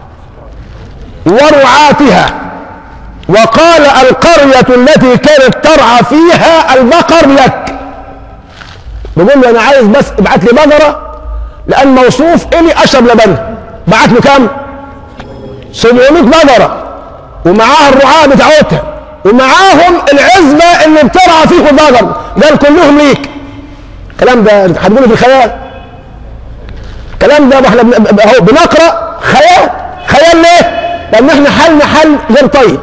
ورعاتها، وقال: القرية التي كانت ترعى فيها البقر لك. بيقول له: أنا عايز بس ابعت لي بقرة لأن موصوف إلي أشرب لبنها. بعت له كم؟ سبعمائة بقرة، ومعاها الرعاة بتاعتها، ومعاهم العزبة اللي بترعى فيه البقر. قال: كلهم ليك. الكلام ده هتقوله في الخيال. الكلام ده احنا اهو بنقرا خيال. خيال ليه؟ لان احنا حالنا حال غير طيب.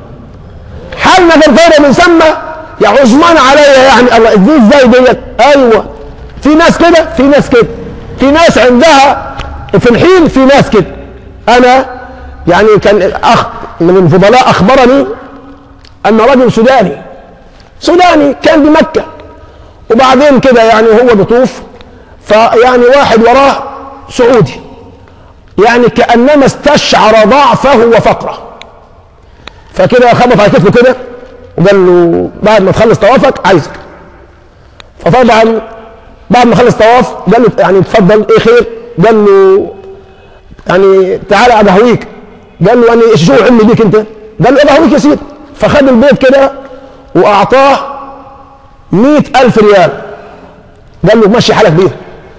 حالنا غير طيب من ثم يا عثمان عليا، يعني الله دي ازاي ديت؟ ايوه، في ناس كده، في ناس كده، في ناس عندها في الحين، في ناس كده. انا يعني كان اخ من الفضلاء اخبرني ان رجل سوداني سوداني كان بمكه، وبعدين كده يعني هو بيطوف، فيعني واحد وراه سعودي، يعني كأنما استشعر ضعفه وفقره، فكده خبط على كتفه كده وقال له: بعد ما تخلص طوافك عايزك. فطبعا بعد ما خلص طواف قال له: يعني اتفضل، ايه خير؟ قال له: يعني تعالى ابهويك. قال له: يعني ايش شو علمي بيك انت؟ قال له: ابهويك يا سيدي. فخد البيت كده واعطاه مئة ألف ريال. قال له: مشي حالك بيهم،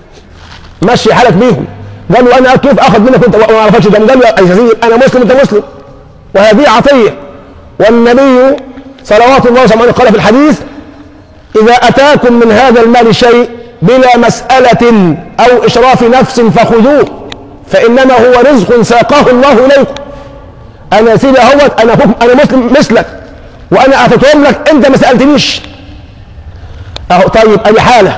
مشي حالك بيهم. قال له: انا كيف اخذ منك وانت ما اعرفكش ده؟ قال له: يا سيدي انا مسلم انت مسلم، وهذه عطيه، والنبي صلوات الله وسلامه قال في الحديث: اذا اتاكم من هذا المال شيء بلا مساله او اشراف نفس فخذوه، فانما هو رزق ساقه الله اليكم. انا يا سيدي اهوت، انا انا مسلم مثلك، وانا اعطيتهم لك، انت ما سالتنيش. اهو طيب، ادي حاله.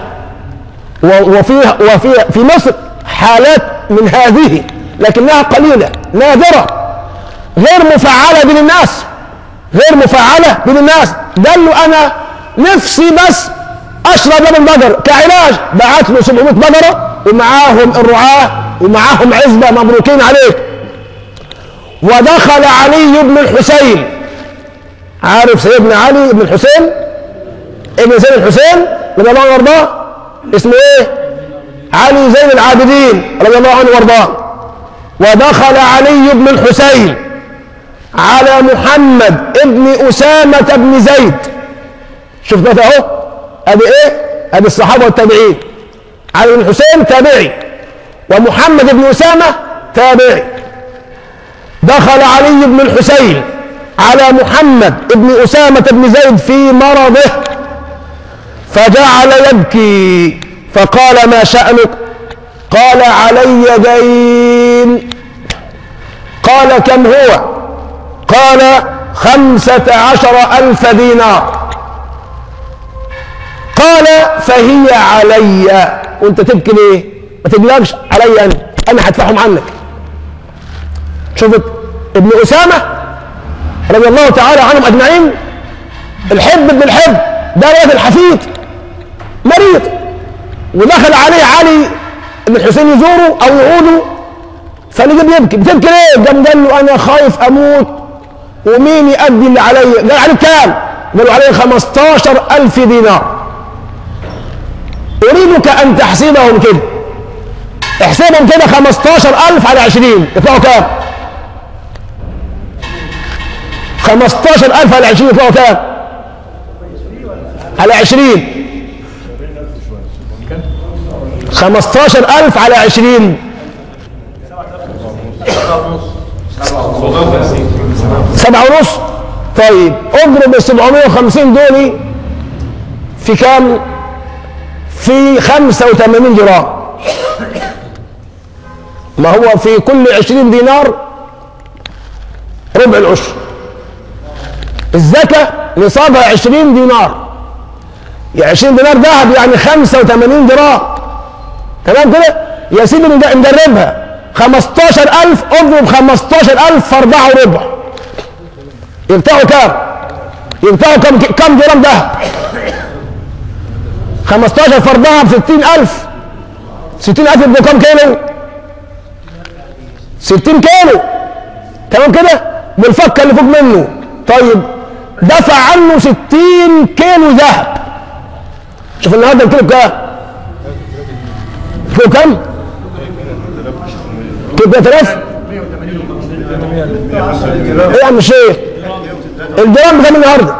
وفي وفي في مصر حالات من هذه، لكنها قليله نادره، غير مفعله بين الناس، غير مفعله بين الناس. قال له: انا نفسي بس اشرب لبن بقر كعلاج. بعت له سبعمائة بقره ومعاهم الرعاه ومعاهم عزبه، مبروكين عليك. ودخل علي بن الحسين. عارف سيدنا علي بن الحسين ابن سيدنا الحسين رضي الله عنه وارضاه؟ اسمه ايه؟ علي زين العابدين رضي الله عنه وارضاه، ودخل علي بن الحسين على محمد ابن أسامة بن زيد. شفت ده اهو، ادي ايه؟ ادي الصحابة والتابعين. علي بن الحسين تابعي، ومحمد بن أسامة تابعي. دخل علي بن الحسين على محمد بن أسامة بن زيد في مرضه فجعل يبكي، فقال: ما شأنك؟ قال: علي دين. قال: كم هو؟ قال: خمسة عشر ألف دينار. قال: فهي علي. وانت تبكي ليه؟ ما تقلقش، علي انا انا هدفعهم عنك. شوفت ابن أسامة رضي الله تعالى عنهم اجمعين، الحب ابن الحب، ده ولد الحفيد مريض، ودخل عليه علي بن الحسين يزوره او يعوده، فلقى بيبكي. بتبكي ليه؟ قام قال له: انا خايف اموت ومين يؤدي اللي علي؟ قال: عليه كام؟ قالوا: عليه خمستاشر ألف دينار. اريدك ان تحسبهم كده، احسبهم كده، خمستاشر ألف على عشرين يطلعوا كام؟ خمستاشر ألف على عشرين يطلعوا كام؟ على عشرين خمستاشر ألف على عشرين سبعة ونص. طيب اضرب ال سبعمائة وخمسين دول في كام؟ في خمسة وثمانين جرام. ما هو في كل عشرين دينار ربع العشر. الزكاة نصابها عشرين دينار، يعني عشرين دينار ذهب، يعني خمسة وثمانين جرام. تمام كده يا سيدي؟ ندربها خمستاشر ألف، اضرب خمستاشر ألف في أربعة وربع، يبتاعوا كام؟ يبتاعوا كم كم جرام ذهب؟ خمستاشر في أربعة ب ستين ألف. ستين ألف يبقوا كم كيلو؟ ستين كيلو. تمام كده؟ بالفكه اللي فوق منه. طيب دفع عنه ستين كيلو ذهب. شوف النهارده الكيلو بكام؟ كيلو كام؟ كيلو ثلاثة آلاف؟ ايه يا عم الشيخ؟ الجرام بكام النهارده؟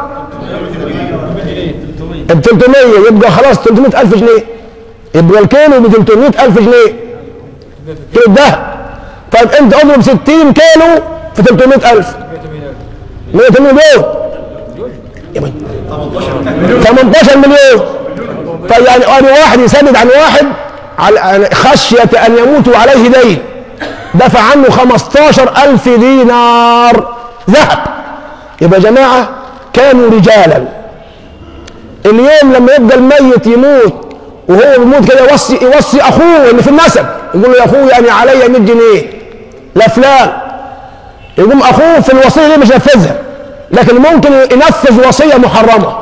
ب ثلاثمائة. يبقى خلاص ثلاثمائة ألف جنيه، يبقى الكيلو ب ثلاثمائة ألف جنيه كيلو الذهب. طيب انت اضرب ستين كيلو في ثلاثمائة ألف، مئة وثمانين مليون، ثمانية عشر مليون. طيب يعني انا واحد يسدد عن واحد على خشية ان يموتوا عليه دين، دفع عنه خمستاشر ألف دينار ذهب. يبقى يا جماعة كانوا رجالا. اليوم لما يبقى الميت يموت وهو بيموت كده يوصي يوصي اخوه اللي في النسب، يقول له: يا اخوي يعني عليا مية جنيه لفلان. يقوم اخوه في الوصيه دي مش ينفذها، لكن ممكن ينفذ وصيه محرمه،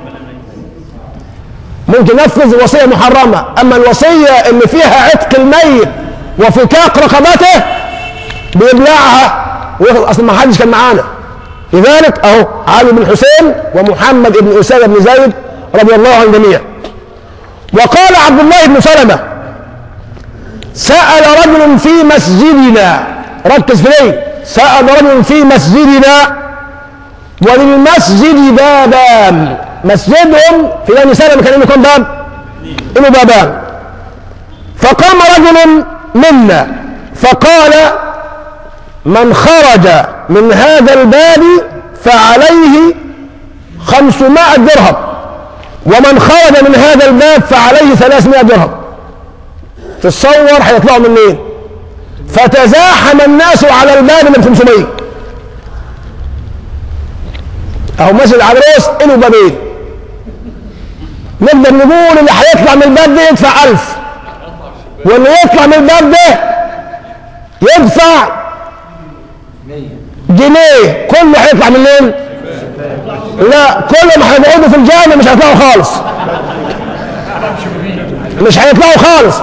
ممكن ينفذ وصيه محرمه. اما الوصيه اللي فيها عتق الميت وفكاك رقبته بيبلعها وياخد. اصل ما حدش كان معانا. لذلك اهو علي بن الحسين ومحمد بن أسامة بن زيد رضي الله عن الجميع. وقال عبد الله بن سلمة: سأل رجل في مسجدنا، ركز في ليه، سأل رجل في مسجدنا وللمسجد بابان. مسجدهم في بني سلمة كان له كم باب؟ له بابان. فقام رجل منا فقال: من خرج من هذا الباب فعليه خمسمائة درهم، ومن خرج من هذا الباب فعليه ثلاثمائة درهم. تتصور هيطلعوا منين؟ فتزاحم الناس على الباب من خمسمائة. اهو مسجد العروس له بابين، نقدر نقول اللي هيطلع من الباب ده يدفع ألف، واللي يطلع من الباب ده يدفع جنيه. كله هيطلع منين؟ لا، كلهم هيقعدوا في الجامع مش هيطلعوا خالص، مش هيطلعوا خالص.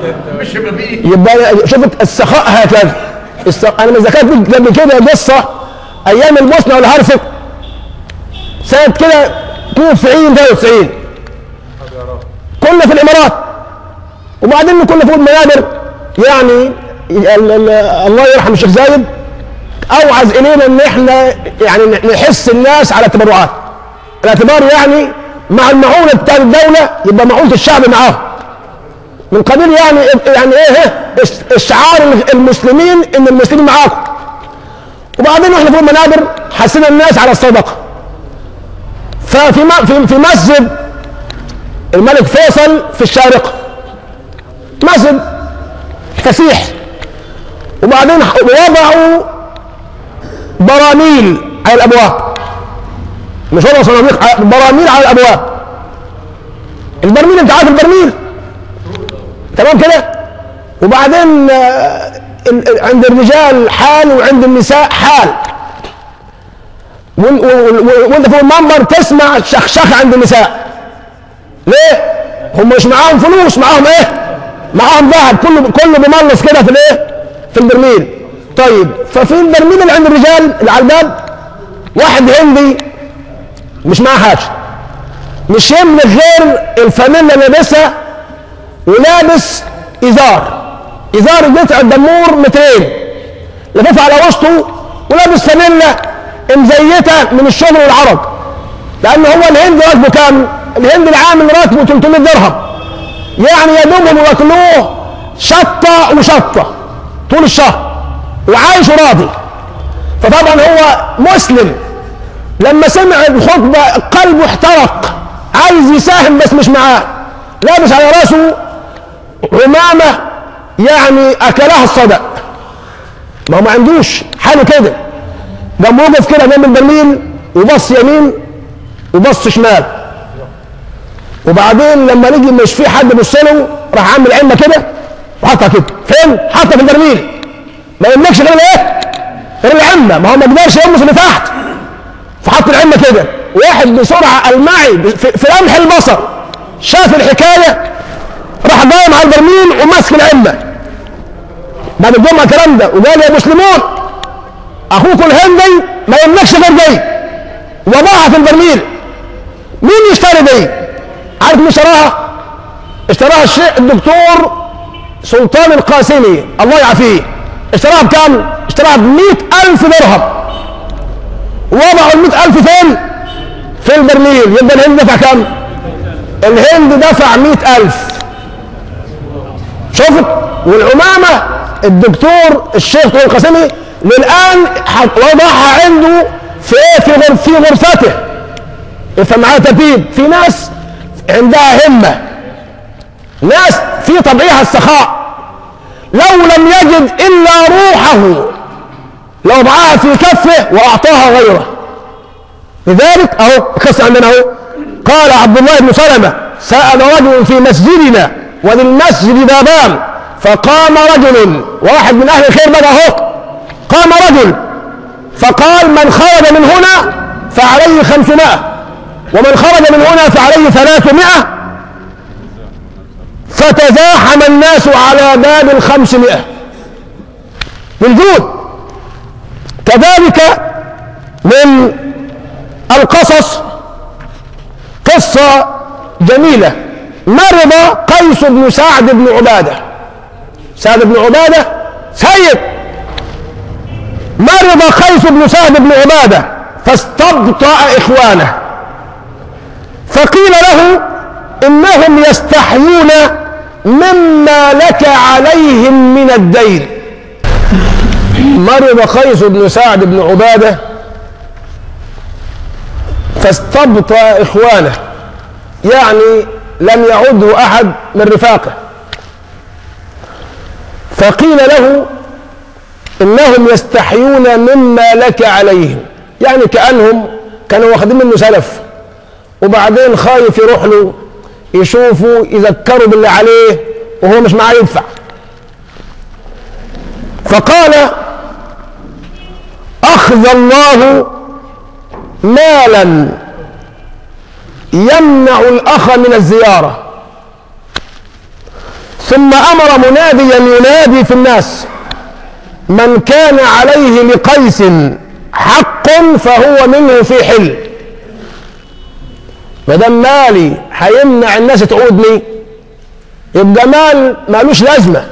يبقى شوفت السخاء هكذا. انا من ذكرت قبل كده قصه ايام البوسنه والهرسك سنه كده اثنين وتسعين ثلاثة وتسعين، كنا في الامارات وبعدين كنا فوق المنابر يعني الله يرحم الشيخ زايد اوعز الينا ان احنا يعني نحس الناس على التبرعات، الاعتبار يعني مع المعونة بتاع الدولة يبقى معونة الشعب معاه، من قبيل يعني يعني ايه اشعار المسلمين ان المسلمين معاكم. وبعدين واحنا فوق المنابر حسنا الناس على الصدقة. ففي في في مسجد الملك فيصل في الشارقة، مسجد فسيح، وبعدين وضعوا براميل على الابواب، مش وضعوا صناديق، براميل على الابواب. البرميل انت عارف البرميل تمام كده. وبعدين عند الرجال حال وعند النساء حال، وانت فوق المنبر تسمع شخشخة عند النساء. ليه؟ هم مش معاهم فلوس، معاهم ايه؟ معاهم ذهب، كله كله بملص كده في الايه؟ في البرميل. طيب ففي البرميل اللي عند الرجال اللي على الباب واحد هندي مش معاه حاجه، مش يملك غير الفانيلا اللي لابسها ولابس ازار، ازار قطع الدمور مترين لففها على وسطه، ولابس فانيلا مزيته من الشغل والعرق، لان هو الهند راتبه كام؟ الهند العامل راتبه ثلاثمائة درهم، يعني يا دوبهم ياكلوه شطه وشطه طول الشهر وعايش وراضي. فطبعا هو مسلم لما سمع الخطبه قلبه احترق، عايز يساهم بس مش معاه، لابس على راسه عمامه يعني اكلها الصدق، ما هو ما عندوش حاله كده، قام وقف كده جنب البرميل وبص يمين وبص شمال. وبعدين لما نجي مش في حد بص له راح عامل عمه كده وحطها كده فين؟ حطها في البرميل، ما يملكش غير ايه؟ غير العمه، ما هو ما قدرش يلمس اللي تحت، فحط العمه كده. واحد بسرعه المعي في, في لمح البصر شاف الحكايه، راح قايم على البرميل وماسك العمه بعد الجمعه الكلام ده، وقال يا مسلمون اخوكم الهندي ما يملكش غير دي، وضعها في البرميل. مين يشتري دي؟ عارف مين اشتراها؟ اشتراها الشيخ الدكتور سلطان القاسمي الله يعافيه. اشتراها بكام؟ اشتراها بمئة ألف درهم. وضعوا المئة ألف فين؟ في البرميل. يبقى الهند دفع كام؟ الهند دفع مئة ألف. شوفوا، والعمامة الدكتور الشيخ سلطان القاسمي للآن وضعها عنده في في غرف في غرفته. افهم معايا ترتيب. في ناس عندها همة، ناس في طبعها السخاء، لو لم يجد إلا روحه لوضعها في كفه وأعطاها غيره. لذلك أهو قصة عندنا أهو، قال عبد الله بن سلمة سأل رجل في مسجدنا وللمسجد بابان، فقام رجل، واحد من أهل الخير بقى أهو، قام رجل فقال من خرج من هنا فعليه خمسمائة، ومن خرج من هنا فعليه ثلاثمائة، فتزاحم الناس على باب الخمسمائة للجود. كذلك من القصص قصة جميلة، مرض قيس بن سعد بن عبادة. سعد بن عبادة سيد، مرض قيس بن سعد بن عبادة فاستبطأ إخوانه، فقيل له إنهم يستحيون مما لك عليهم من الدين. مرض قيس بن سعد بن عبادة فاستبطأ إخوانه، يعني لم يعده أحد من رفاقه، فقيل له إنهم يستحيون مما لك عليهم، يعني كأنهم كانوا واخدين منه سلف وبعدين خايف يروح له يشوفوا يذكروا باللي عليه وهو مش معاه يدفع. فقال أخذ الله مالا يمنع الأخ من الزيارة. ثم أمر مناديا ينادي في الناس من كان عليه لقيس حق فهو منه في حل. ما دام مالي هيمنع الناس تعودني يبقى مال مالوش لازمة.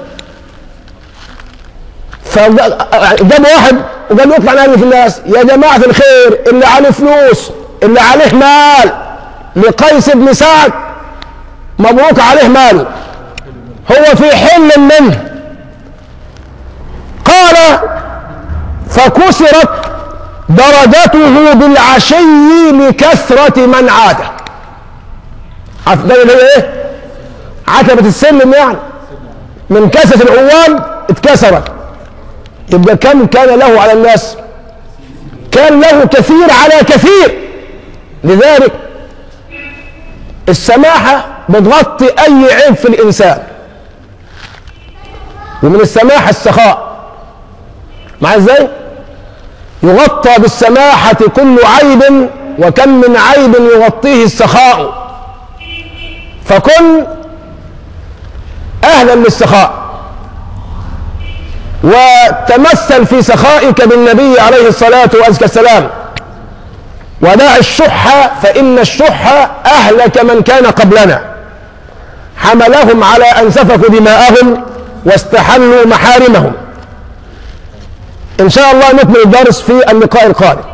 فجاب واحد وقال له اطلع نادي في الناس: يا جماعة الخير، اللي عليه فلوس، اللي عليه مال لقيس بن سعد مبروك عليه ماله، هو في حل منه. قال: فكسرت درجته بالعشي لكثرة من عاده. عارف ده اللي هي ايه؟ عتبة السلم، يعني من كثرة العوام اتكسرت. يبقى كم كان له على الناس؟ كان له كثير على كثير. لذلك السماحة بتغطي أي عيب في الإنسان، ومن السماحة السخاء. مع ازاي؟ يغطى بالسماحة كل عيب، وكم من عيب يغطيه السخاء. فكن أهلا للسخاء، وتمثل في سخائك بالنبي عليه الصلاة والسلام، ودع الشح فإن الشح أهلك من كان قبلنا، حملهم على أن سفكوا دماءهم واستحلوا محارمهم. إن شاء الله نكمل الدرس في اللقاء القادم.